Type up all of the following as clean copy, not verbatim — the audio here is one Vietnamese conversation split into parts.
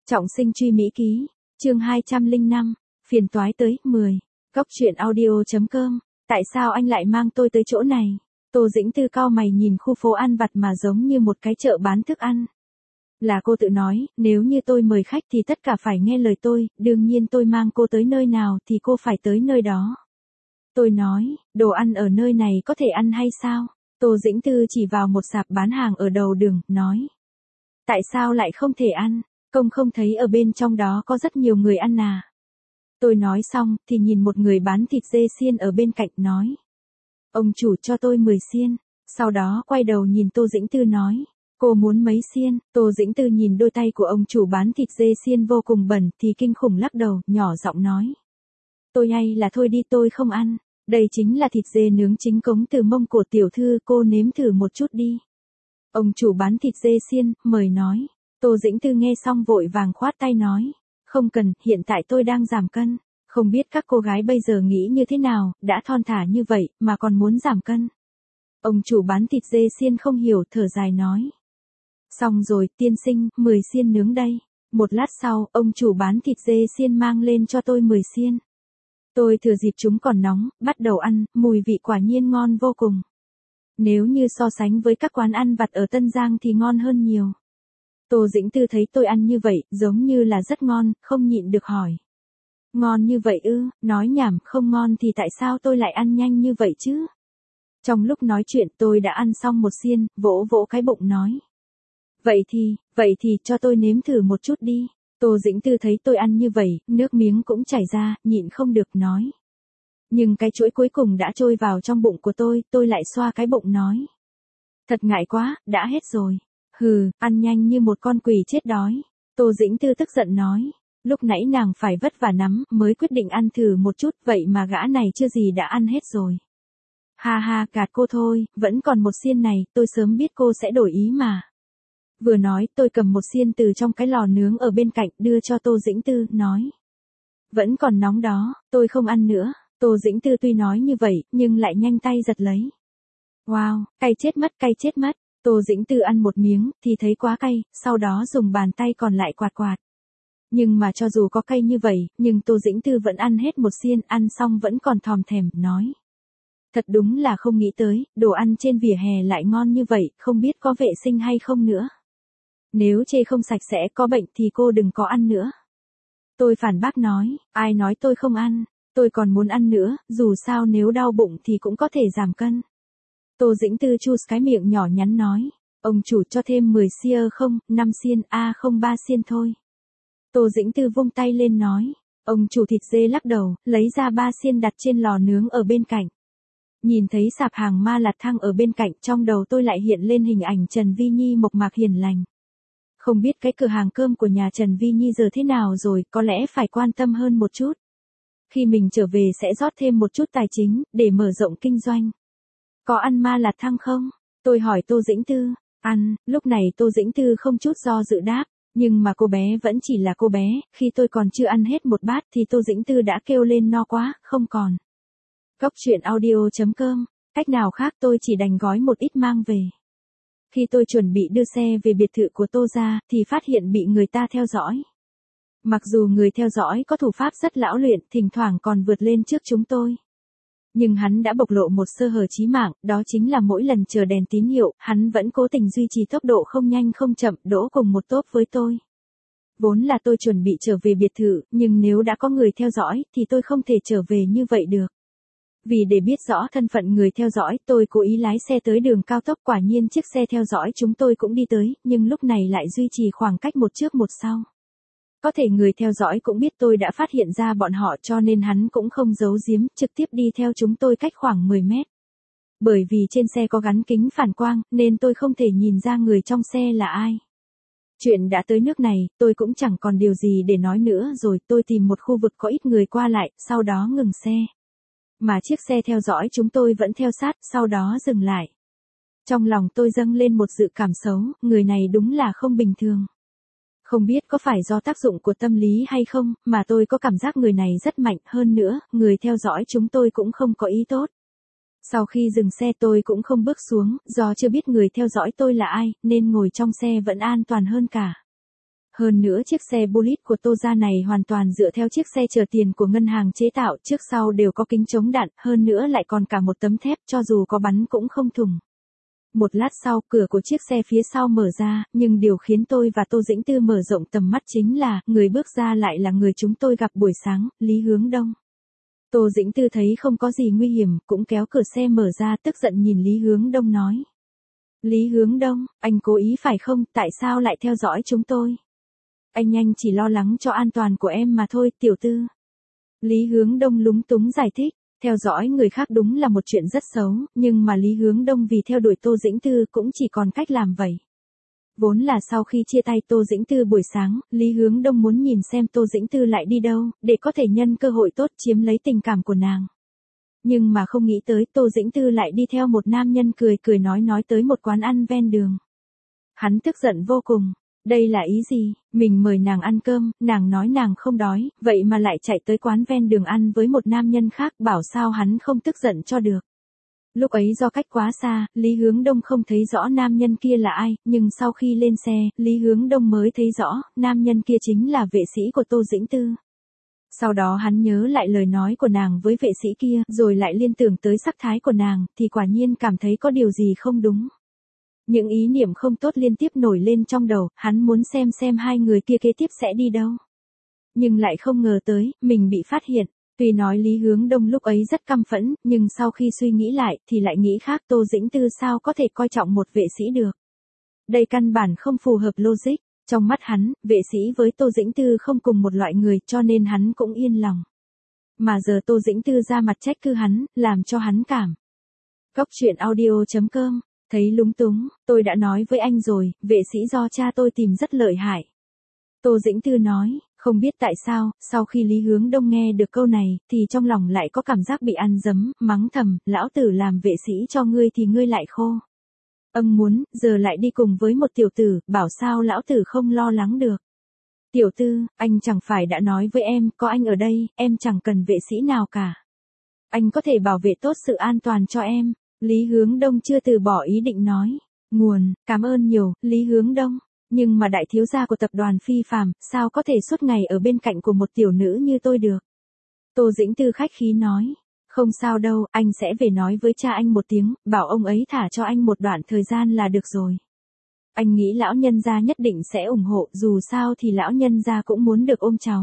Trọng sinh truy Mỹ ký, chương 205, phiền toái tới, 10. Góc truyện audio.com, tại sao anh lại mang tôi tới chỗ này? Tô Dĩnh Tư cau mày nhìn khu phố ăn vặt mà giống như một cái chợ bán thức ăn. Là cô tự nói, nếu như tôi mời khách thì tất cả phải nghe lời tôi, đương nhiên tôi mang cô tới nơi nào thì cô phải tới nơi đó. Tôi nói, đồ ăn ở nơi này có thể ăn hay sao? Tô Dĩnh Tư chỉ vào một sạp bán hàng ở đầu đường, nói. Tại sao lại không thể ăn? Công không thấy ở bên trong đó có rất nhiều người ăn à? Tôi nói xong, thì nhìn một người bán thịt dê xiên ở bên cạnh nói. Ông chủ cho tôi 10 xiên. Sau đó quay đầu nhìn Tô Dĩnh Tư nói. Cô muốn mấy xiên? Tô Dĩnh Tư nhìn đôi tay của ông chủ bán thịt dê xiên vô cùng bẩn thì kinh khủng lắc đầu, nhỏ giọng nói. Tôi hay là thôi đi, tôi không ăn. Đây chính là thịt dê nướng chính cống từ Mông Cổ tiểu thư, cô nếm thử một chút đi. Ông chủ bán thịt dê xiên, mời nói. Tô Dĩnh Tư nghe xong vội vàng khoát tay nói. Không cần, hiện tại tôi đang giảm cân. Không biết các cô gái bây giờ nghĩ như thế nào, đã thon thả như vậy, mà còn muốn giảm cân. Ông chủ bán thịt dê xiên không hiểu, thở dài nói. Xong rồi, tiên sinh, 10 xiên nướng đây. Một lát sau, ông chủ bán thịt dê xiên mang lên cho tôi 10 xiên. Tôi thừa dịp chúng còn nóng, bắt đầu ăn, mùi vị quả nhiên ngon vô cùng. Nếu như so sánh với các quán ăn vặt ở Tân Giang thì ngon hơn nhiều. Tô Dĩnh Tư thấy tôi ăn như vậy, giống như là rất ngon, không nhịn được hỏi. Ngon như vậy ư? Nói nhảm, không ngon thì tại sao tôi lại ăn nhanh như vậy chứ? Trong lúc nói chuyện tôi đã ăn xong một xiên, vỗ vỗ cái bụng nói. Vậy thì cho tôi nếm thử một chút đi. Tô Dĩnh Tư thấy tôi ăn như vậy, nước miếng cũng chảy ra, nhịn không được nói. Nhưng cái chuỗi cuối cùng đã trôi vào trong bụng của tôi lại xoa cái bụng nói. Thật ngại quá, đã hết rồi. Hừ, ăn nhanh như một con quỷ chết đói. Tô Dĩnh Tư tức giận nói. Lúc nãy nàng phải vất vả lắm mới quyết định ăn thử một chút, vậy mà gã này chưa gì đã ăn hết rồi. Ha ha, gạt cô thôi, vẫn còn một xiên này, tôi sớm biết cô sẽ đổi ý mà. Vừa nói, tôi cầm một xiên từ trong cái lò nướng ở bên cạnh đưa cho Tô Dĩnh Tư, nói. Vẫn còn nóng đó, tôi không ăn nữa. Tô Dĩnh Tư tuy nói như vậy, nhưng lại nhanh tay giật lấy. Wow, cay chết mất. Tô Dĩnh Tư ăn một miếng, thì thấy quá cay, sau đó dùng bàn tay còn lại quạt quạt. Nhưng mà cho dù có cay như vậy, nhưng Tô Dĩnh Tư vẫn ăn hết một xiên, ăn xong vẫn còn thòm thèm, nói. Thật đúng là không nghĩ tới, đồ ăn trên vỉa hè lại ngon như vậy, không biết có vệ sinh hay không nữa. Nếu chê không sạch sẽ có bệnh thì cô đừng có ăn nữa. Tôi phản bác nói, ai nói tôi không ăn, tôi còn muốn ăn nữa, dù sao nếu đau bụng thì cũng có thể giảm cân. Tô Dĩnh Tư chu cái miệng nhỏ nhắn nói, ông chủ cho thêm 10 xiên không, 5 xiên, không 3 xiên thôi. Tô Dĩnh Tư vung tay lên nói, ông chủ thịt dê lắc đầu, lấy ra 3 xiên đặt trên lò nướng ở bên cạnh. Nhìn thấy sạp hàng Ma Lạt Thăng ở bên cạnh, trong đầu tôi lại hiện lên hình ảnh Trần Vi Nhi mộc mạc hiền lành. Không biết cái cửa hàng cơm của nhà Trần Vi Nhi giờ thế nào rồi, có lẽ phải quan tâm hơn một chút. Khi mình trở về sẽ rót thêm một chút tài chính, để mở rộng kinh doanh. Có ăn Ma Lạt Thăng không? Tôi hỏi Tô Dĩnh Tư. Ăn, lúc này Tô Dĩnh Tư không chút do dự đáp. Nhưng mà cô bé vẫn chỉ là cô bé, khi tôi còn chưa ăn hết một bát thì Tô Dĩnh Tư đã kêu lên no quá, không còn. Góc truyện audio.com, cách nào khác tôi chỉ đành gói một ít mang về. Khi tôi chuẩn bị đưa xe về biệt thự của Tô gia, thì phát hiện bị người ta theo dõi. Mặc dù người theo dõi có thủ pháp rất lão luyện, thỉnh thoảng còn vượt lên trước chúng tôi. Nhưng hắn đã bộc lộ một sơ hở chí mạng, đó chính là mỗi lần chờ đèn tín hiệu, hắn vẫn cố tình duy trì tốc độ không nhanh không chậm, đỗ cùng một tốp với tôi. Vốn là tôi chuẩn bị trở về biệt thự, nhưng nếu đã có người theo dõi, thì tôi không thể trở về như vậy được. Vì để biết rõ thân phận người theo dõi, tôi cố ý lái xe tới đường cao tốc, quả nhiên chiếc xe theo dõi chúng tôi cũng đi tới, nhưng lúc này lại duy trì khoảng cách một trước một sau. Có thể người theo dõi cũng biết tôi đã phát hiện ra bọn họ cho nên hắn cũng không giấu giếm, trực tiếp đi theo chúng tôi cách khoảng 10 mét. Bởi vì trên xe có gắn kính phản quang, nên tôi không thể nhìn ra người trong xe là ai. Chuyện đã tới nước này, tôi cũng chẳng còn điều gì để nói nữa rồi, tôi tìm một khu vực có ít người qua lại, sau đó ngừng xe. Mà chiếc xe theo dõi chúng tôi vẫn theo sát, sau đó dừng lại. Trong lòng tôi dâng lên một dự cảm xấu, người này đúng là không bình thường. Không biết có phải do tác dụng của tâm lý hay không, mà tôi có cảm giác người này rất mạnh, hơn nữa, người theo dõi chúng tôi cũng không có ý tốt. Sau khi dừng xe tôi cũng không bước xuống, do chưa biết người theo dõi tôi là ai, nên ngồi trong xe vẫn an toàn hơn cả. Hơn nữa chiếc xe Bullitt của Tô gia này hoàn toàn dựa theo chiếc xe chở tiền của ngân hàng chế tạo, trước sau đều có kính chống đạn, hơn nữa lại còn cả một tấm thép, cho dù có bắn cũng không thủng. Một lát sau, cửa của chiếc xe phía sau mở ra, nhưng điều khiến tôi và Tô Dĩnh Tư mở rộng tầm mắt chính là, người bước ra lại là người chúng tôi gặp buổi sáng, Lý Hướng Đông. Tô Dĩnh Tư thấy không có gì nguy hiểm, cũng kéo cửa xe mở ra, tức giận nhìn Lý Hướng Đông nói. Lý Hướng Đông, anh cố ý phải không, tại sao lại theo dõi chúng tôi? Anh chỉ lo lắng cho an toàn của em mà thôi, tiểu tư. Lý Hướng Đông lúng túng giải thích, theo dõi người khác đúng là một chuyện rất xấu, nhưng mà Lý Hướng Đông vì theo đuổi Tô Dĩnh Tư cũng chỉ còn cách làm vậy. Vốn là sau khi chia tay Tô Dĩnh Tư buổi sáng, Lý Hướng Đông muốn nhìn xem Tô Dĩnh Tư lại đi đâu, để có thể nhân cơ hội tốt chiếm lấy tình cảm của nàng. Nhưng mà không nghĩ tới Tô Dĩnh Tư lại đi theo một nam nhân cười cười nói tới một quán ăn ven đường. Hắn tức giận vô cùng. Đây là ý gì, mình mời nàng ăn cơm, nàng nói nàng không đói, vậy mà lại chạy tới quán ven đường ăn với một nam nhân khác, bảo sao hắn không tức giận cho được. Lúc ấy do cách quá xa, Lý Hướng Đông không thấy rõ nam nhân kia là ai, nhưng sau khi lên xe, Lý Hướng Đông mới thấy rõ, nam nhân kia chính là vệ sĩ của Tô Dĩnh Tư. Sau đó hắn nhớ lại lời nói của nàng với vệ sĩ kia, rồi lại liên tưởng tới sắc thái của nàng, thì quả nhiên cảm thấy có điều gì không đúng. Những ý niệm không tốt liên tiếp nổi lên trong đầu, hắn muốn xem hai người kia kế tiếp sẽ đi đâu. Nhưng lại không ngờ tới, mình bị phát hiện. Tuy nói Lý Hướng Đông lúc ấy rất căm phẫn, nhưng sau khi suy nghĩ lại, thì lại nghĩ khác, Tô Dĩnh Tư sao có thể coi trọng một vệ sĩ được. Đây căn bản không phù hợp logic. Trong mắt hắn, vệ sĩ với Tô Dĩnh Tư không cùng một loại người, cho nên hắn cũng yên lòng. Mà giờ Tô Dĩnh Tư ra mặt trách cứ hắn, làm cho hắn cảm. Cóc truyện audio.com. Thấy lúng túng, tôi đã nói với anh rồi, vệ sĩ do cha tôi tìm rất lợi hại. Tô Dĩnh Tư nói, không biết tại sao, sau khi Lý Hướng Đông nghe được câu này, thì trong lòng lại có cảm giác bị ăn dấm, mắng thầm, lão tử làm vệ sĩ cho ngươi thì ngươi lại khô. Muốn, giờ lại đi cùng với một tiểu tử, bảo sao lão tử không lo lắng được. Tiểu tư, anh chẳng phải đã nói với em, có anh ở đây, em chẳng cần vệ sĩ nào cả. Anh có thể bảo vệ tốt sự an toàn cho em. Lý Hướng Đông chưa từ bỏ ý định nói. Nguồn, cảm ơn nhiều, Lý Hướng Đông. Nhưng mà đại thiếu gia của tập đoàn Phi Phàm, sao có thể suốt ngày ở bên cạnh của một tiểu nữ như tôi được. Tô Dĩnh Tư khách khí nói. Không sao đâu, anh sẽ về nói với cha anh một tiếng, bảo ông ấy thả cho anh một đoạn thời gian là được rồi. Anh nghĩ lão nhân gia nhất định sẽ ủng hộ, dù sao thì lão nhân gia cũng muốn được ôm cháu.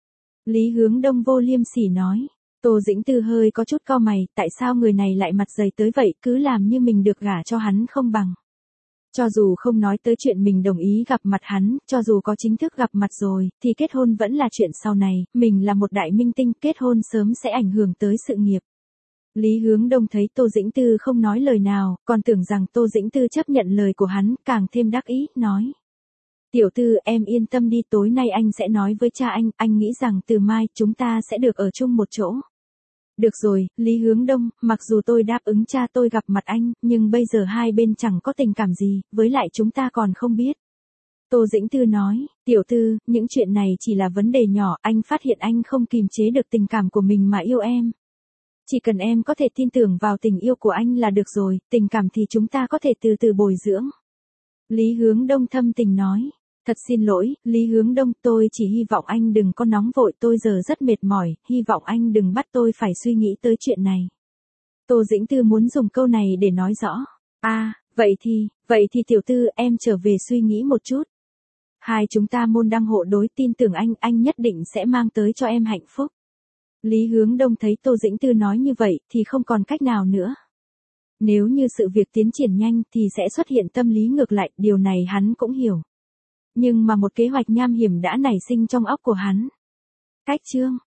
Lý Hướng Đông vô liêm sỉ nói. Tô Dĩnh Tư hơi có chút cau mày, tại sao người này lại mặt dày tới vậy, cứ làm như mình được gả cho hắn không bằng. Cho dù không nói tới chuyện mình đồng ý gặp mặt hắn, cho dù có chính thức gặp mặt rồi, thì kết hôn vẫn là chuyện sau này, mình là một đại minh tinh, kết hôn sớm sẽ ảnh hưởng tới sự nghiệp. Lý Hướng Đông thấy Tô Dĩnh Tư không nói lời nào, còn tưởng rằng Tô Dĩnh Tư chấp nhận lời của hắn, càng thêm đắc ý, nói. Tiểu tư, em yên tâm đi, tối nay anh sẽ nói với cha anh nghĩ rằng từ mai chúng ta sẽ được ở chung một chỗ. Được rồi, Lý Hướng Đông, mặc dù tôi đáp ứng cha tôi gặp mặt anh, nhưng bây giờ hai bên chẳng có tình cảm gì, với lại chúng ta còn không biết. Tô Dĩnh Tư nói, tiểu tư, những chuyện này chỉ là vấn đề nhỏ, anh phát hiện anh không kìm chế được tình cảm của mình mà yêu em. Chỉ cần em có thể tin tưởng vào tình yêu của anh là được rồi, tình cảm thì chúng ta có thể từ từ bồi dưỡng. Lý Hướng Đông thâm tình nói. Thật xin lỗi, Lý Hướng Đông, tôi chỉ hy vọng anh đừng có nóng vội, tôi giờ rất mệt mỏi, hy vọng anh đừng bắt tôi phải suy nghĩ tới chuyện này. Tô Dĩnh Tư muốn dùng câu này để nói rõ. Vậy thì tiểu tư, em trở về suy nghĩ một chút. Hai chúng ta môn đăng hộ đối, tin tưởng anh nhất định sẽ mang tới cho em hạnh phúc. Lý Hướng Đông thấy Tô Dĩnh Tư nói như vậy, thì không còn cách nào nữa. Nếu như sự việc tiến triển nhanh thì sẽ xuất hiện tâm lý ngược lại, điều này hắn cũng hiểu. Nhưng mà một kế hoạch nham hiểm đã nảy sinh trong óc của hắn. Cách chương